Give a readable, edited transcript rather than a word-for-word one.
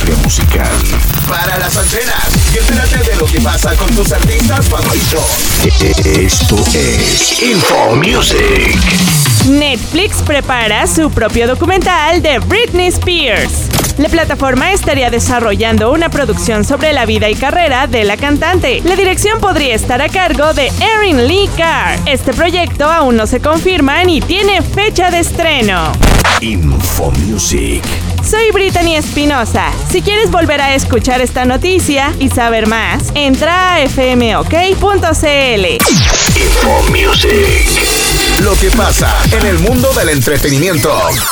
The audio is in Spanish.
industria musical. Para las antenas y entérate de lo que pasa con tus artistas favoritos. Esto es Info Music. Netflix prepara su propio documental de Britney Spears. La plataforma estaría desarrollando una producción sobre la vida y carrera de la cantante. La dirección podría estar a cargo de Erin Lee Carr. Este proyecto aún no se confirma ni tiene fecha de estreno. Info Music. Soy Brittany Espinosa. Si quieres volver a escuchar esta noticia y saber más, entra a fmok.cl. Info Music. Lo que pasa en el mundo del entretenimiento.